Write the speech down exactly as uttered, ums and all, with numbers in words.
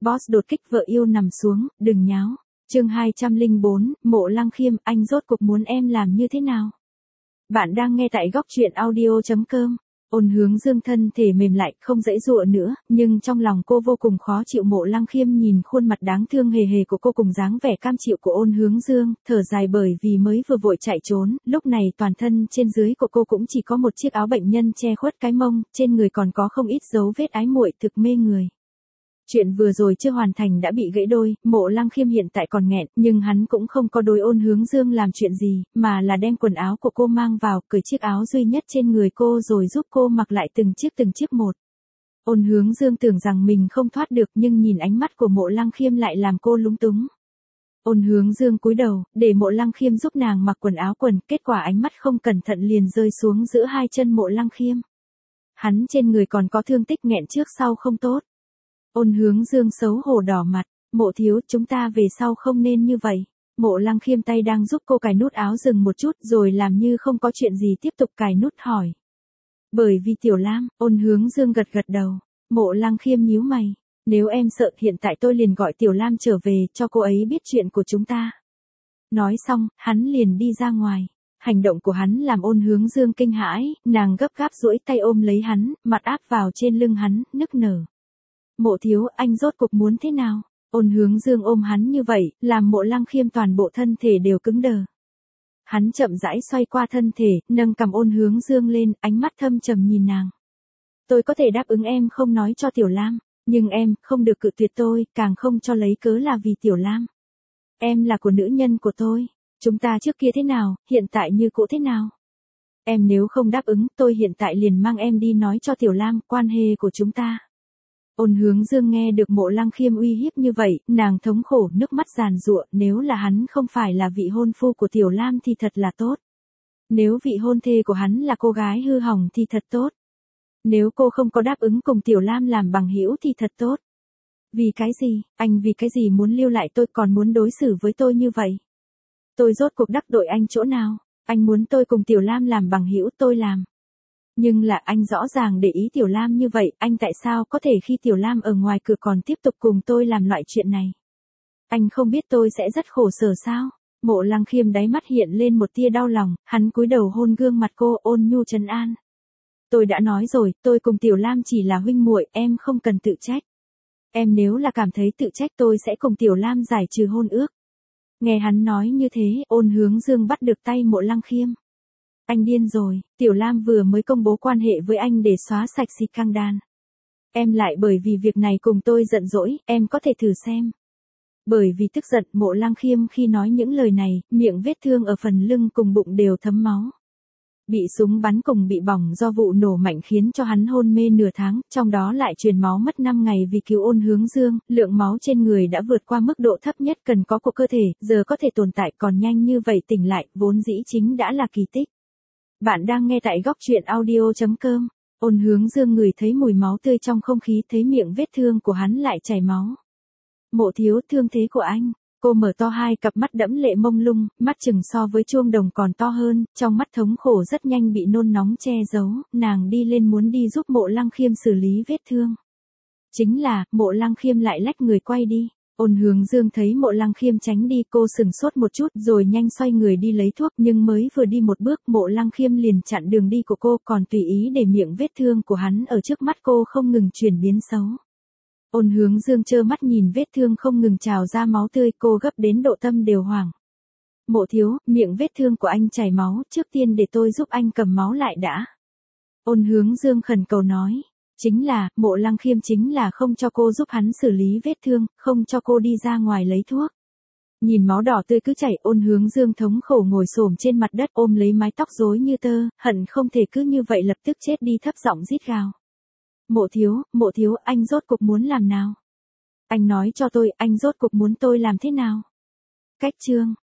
Boss đột kích vợ yêu nằm xuống, đừng nháo. Chương hai trăm lẻ bốn, Mộ Lăng Khiêm, anh rốt cuộc muốn em làm như thế nào? Bạn đang nghe tại góc truyện audio chấm com. Ôn Hướng Dương thân thể mềm lại, không dãy dụa nữa, nhưng trong lòng cô vô cùng khó chịu. Mộ Lăng Khiêm nhìn khuôn mặt đáng thương hề hề của cô cùng dáng vẻ cam chịu của Ôn Hướng Dương, thở dài bởi vì mới vừa vội chạy trốn, lúc này toàn thân trên dưới của cô cũng chỉ có một chiếc áo bệnh nhân che khuất cái mông, trên người còn có không ít dấu vết ái muội thực mê người. Chuyện vừa rồi chưa hoàn thành đã bị gãy đôi, Mộ Lăng Khiêm hiện tại còn nghẹn, nhưng hắn cũng không có đối Ôn Hướng Dương làm chuyện gì, mà là đem quần áo của cô mang vào, cởi chiếc áo duy nhất trên người cô rồi giúp cô mặc lại từng chiếc từng chiếc một. Ôn Hướng Dương tưởng rằng mình không thoát được nhưng nhìn ánh mắt của Mộ Lăng Khiêm lại làm cô lúng túng. Ôn Hướng Dương cúi đầu, để Mộ Lăng Khiêm giúp nàng mặc quần áo quần, kết quả ánh mắt không cẩn thận liền rơi xuống giữa hai chân Mộ Lăng Khiêm. Hắn trên người còn có thương tích nghẹn trước sau không tốt. Ôn Hướng Dương xấu hổ đỏ mặt, Mộ thiếu, chúng ta về sau không nên như vậy. Mộ Lăng Khiêm tay đang giúp cô cài nút áo dừng một chút rồi làm như không có chuyện gì tiếp tục cài nút hỏi. Bởi vì Tiểu Lam, Ôn Hướng Dương gật gật đầu. Mộ Lăng Khiêm nhíu mày, nếu em sợ hiện tại tôi liền gọi Tiểu Lam trở về cho cô ấy biết chuyện của chúng ta. Nói xong, hắn liền đi ra ngoài. Hành động của hắn làm Ôn Hướng Dương kinh hãi, nàng gấp gáp duỗi tay ôm lấy hắn, mặt áp vào trên lưng hắn, nức nở. Mộ thiếu, anh rốt cuộc muốn thế nào? Ôn Hướng Dương ôm hắn như vậy, làm Mộ Lăng Khiêm toàn bộ thân thể đều cứng đờ. Hắn chậm rãi xoay qua thân thể, nâng cằm Ôn Hướng Dương lên, ánh mắt thâm trầm nhìn nàng. Tôi có thể đáp ứng em không nói cho Tiểu Lam, nhưng em không được cự tuyệt tôi, càng không cho lấy cớ là vì Tiểu Lam. Em là của nữ nhân của tôi, chúng ta trước kia thế nào, hiện tại như cũ thế nào? Em nếu không đáp ứng, tôi hiện tại liền mang em đi nói cho Tiểu Lam quan hệ của chúng ta. Ôn Hướng Dương nghe được Mộ Lăng Khiêm uy hiếp như vậy, nàng thống khổ, nước mắt giàn giụa, nếu là hắn không phải là vị hôn phu của Tiểu Lam thì thật là tốt. Nếu vị hôn thê của hắn là cô gái hư hỏng thì thật tốt. Nếu cô không có đáp ứng cùng Tiểu Lam làm bằng hữu thì thật tốt. Vì cái gì, anh vì cái gì muốn lưu lại tôi còn muốn đối xử với tôi như vậy? Tôi rốt cuộc đắc tội anh chỗ nào? Anh muốn tôi cùng Tiểu Lam làm bằng hữu tôi làm. Nhưng là anh rõ ràng để ý Tiểu Lam như vậy, anh tại sao có thể khi Tiểu Lam ở ngoài cửa còn tiếp tục cùng tôi làm loại chuyện này? Anh không biết tôi sẽ rất khổ sở sao? Mộ Lăng Khiêm đáy mắt hiện lên một tia đau lòng, hắn cúi đầu hôn gương mặt cô, ôn nhu trấn an. Tôi đã nói rồi, tôi cùng Tiểu Lam chỉ là huynh muội, em không cần tự trách. Em nếu là cảm thấy tự trách tôi sẽ cùng Tiểu Lam giải trừ hôn ước. Nghe hắn nói như thế, Ôn Hướng Dương bắt được tay Mộ Lăng Khiêm. Anh điên rồi, Tiểu Lam vừa mới công bố quan hệ với anh để xóa sạch scandal. Em lại bởi vì việc này cùng tôi giận dỗi, em có thể thử xem. Bởi vì tức giận, Mộ Lăng Khiêm khi nói những lời này, miệng vết thương ở phần lưng cùng bụng đều thấm máu. Bị súng bắn cùng bị bỏng do vụ nổ mạnh khiến cho hắn hôn mê nửa tháng, trong đó lại truyền máu mất năm ngày vì cứu Ôn Hướng Dương, lượng máu trên người đã vượt qua mức độ thấp nhất cần có của cơ thể, giờ có thể tồn tại còn nhanh như vậy tỉnh lại, vốn dĩ chính đã là kỳ tích. Bạn đang nghe tại góc truyện audio chấm com. Ôn Hướng Dương ngửi thấy mùi máu tươi trong không khí, thấy miệng vết thương của hắn lại chảy máu. Mộ thiếu, thương thế của anh. Cô mở to hai cặp mắt đẫm lệ mông lung, mắt chừng so với chuông đồng còn to hơn, trong mắt thống khổ rất nhanh bị nôn nóng che giấu, nàng đi lên muốn đi giúp Mộ Lăng Khiêm xử lý vết thương. Chính là, Mộ Lăng Khiêm lại lách người quay đi. Ôn Hướng Dương thấy Mộ Lăng Khiêm tránh đi, cô sừng sốt một chút rồi nhanh xoay người đi lấy thuốc, nhưng mới vừa đi một bước Mộ Lăng Khiêm liền chặn đường đi của cô, còn tùy ý để miệng vết thương của hắn ở trước mắt cô không ngừng chuyển biến xấu. Ôn Hướng Dương trơ mắt nhìn vết thương không ngừng trào ra máu tươi, cô gấp đến độ tâm đều hoảng. Mộ thiếu, miệng vết thương của anh chảy máu, trước tiên để tôi giúp anh cầm máu lại đã. Ôn Hướng Dương khẩn cầu nói. Chính là, Mộ Lăng Khiêm chính là không cho cô giúp hắn xử lý vết thương, không cho cô đi ra ngoài lấy thuốc. Nhìn máu đỏ tươi cứ chảy, Ôn Hướng Dương thống khổ ngồi xổm trên mặt đất ôm lấy mái tóc rối như tơ, hận không thể cứ như vậy lập tức chết đi, thấp giọng rít gào. Mộ thiếu, mộ thiếu, anh rốt cuộc muốn làm nào? Anh nói cho tôi, anh rốt cuộc muốn tôi làm thế nào? Cách chương.